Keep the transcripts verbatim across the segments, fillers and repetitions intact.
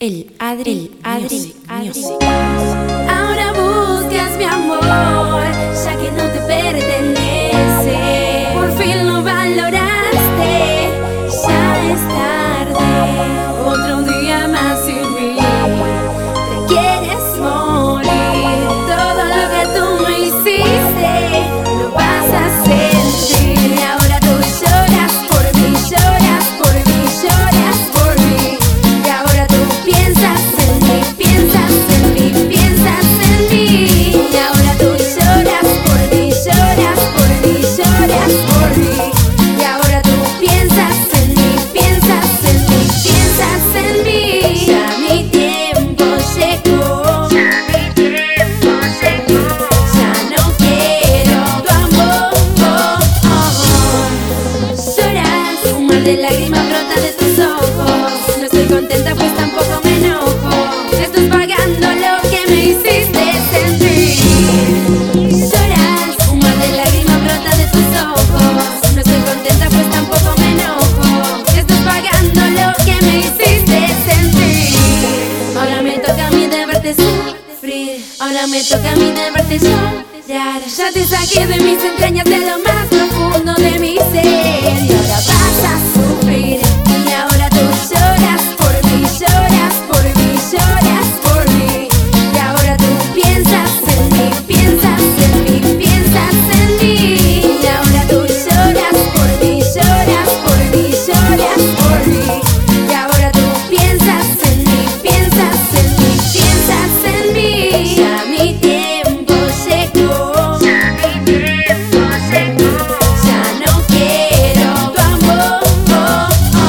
El Adri, el Adri, Adri. Ahora buscas mi amor, ya que no te pertenece. Por fin lo valoraste, ya es tarde. Otro día más sin mí, te quieres morir. Todo lo que tú me hiciste, lo vas a sentir. Y ahora tú lloras por mí, lloras por mí, lloras por mí. Y ahora tú piensas en mí, piensas en mí, piensas en mí. Y ahora tú lloras por mí, lloras por mí, lloras por mí. Y ahora tú piensas en mí, piensas en mí, piensas en mí. Ya mi tiempo llegó, ya mi tiempo llegó. Ya no quiero tu amor, oh, oh. Lloras, un mar de lágrimas brota de tus ojos. No estoy contenta pues tampoco me enojo. Estás pagando lo que me hiciste sentir. Lloras, un mar de lágrimas brota de tus ojos. No estoy contenta pues tampoco me enojo. Estás pagando lo que me hiciste sentir. Ahora me toca a mí de verte sufrir. Ahora me toca a mí de verte llorar. Ya te saqué de mis entrañas, de lo más profundo de mi ser. Y ahora vas a sufrir. Y ahora tú lloras por mí, lloras por mí, lloras por mí. Y ahora tú piensas en mí, piensas en mí, piensas en mí. Y ahora tú lloras por mí, lloras por mí, lloras por mí. Y ahora tú piensas en mí, piensas en mí, piensas en mí. Ya mi tiempo llegó, ya mi tiempo llegó. Ya no quiero tu amor, oh, oh.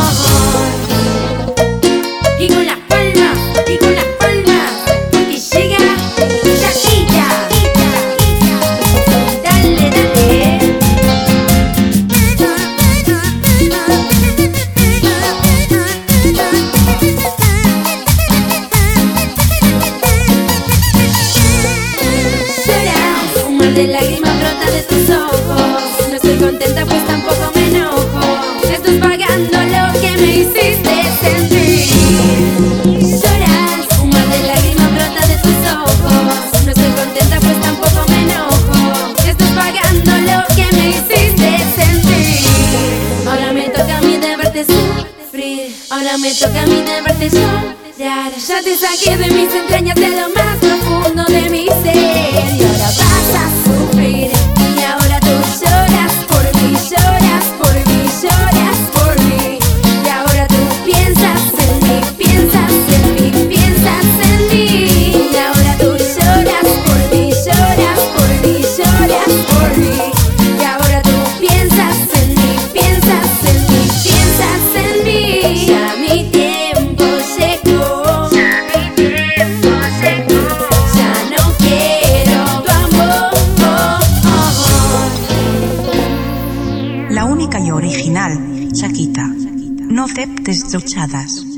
Y con las palmas, y con las palmas, porque llega Shakira. Dale, dale. Lloras, un mar de lágrimas brota de tus ojos. No estoy contenta pues tampoco me enojo. Estás pagando lo que me hiciste sentir. Lloras, un mar de lágrimas brota de tus ojos. No estoy contenta pues tampoco me enojo. Estás pagando lo que me hiciste sentir. Ahora me toca a mí de verte sufrir. Ahora me toca a mí de verte llorar. Ya te saqué de mis entrañas, de lo más profundo de mi ser. Y ahora vas a sufrir. Y ahora tú lloras por mí, lloras por mí, lloras por mí. Y ahora tú piensas en mí, piensas en mí, piensas en mí. Y ahora tú lloras por mí, lloras por mí, lloras por mí. Y ahora tú piensas en mí, piensas en mí, piensas en mí. Ya mi tiempo llegó, ya mi tiempo llegó. Ya no quiero tu amor, oh, oh. La única y original, Shakira. No aceptes trochadas.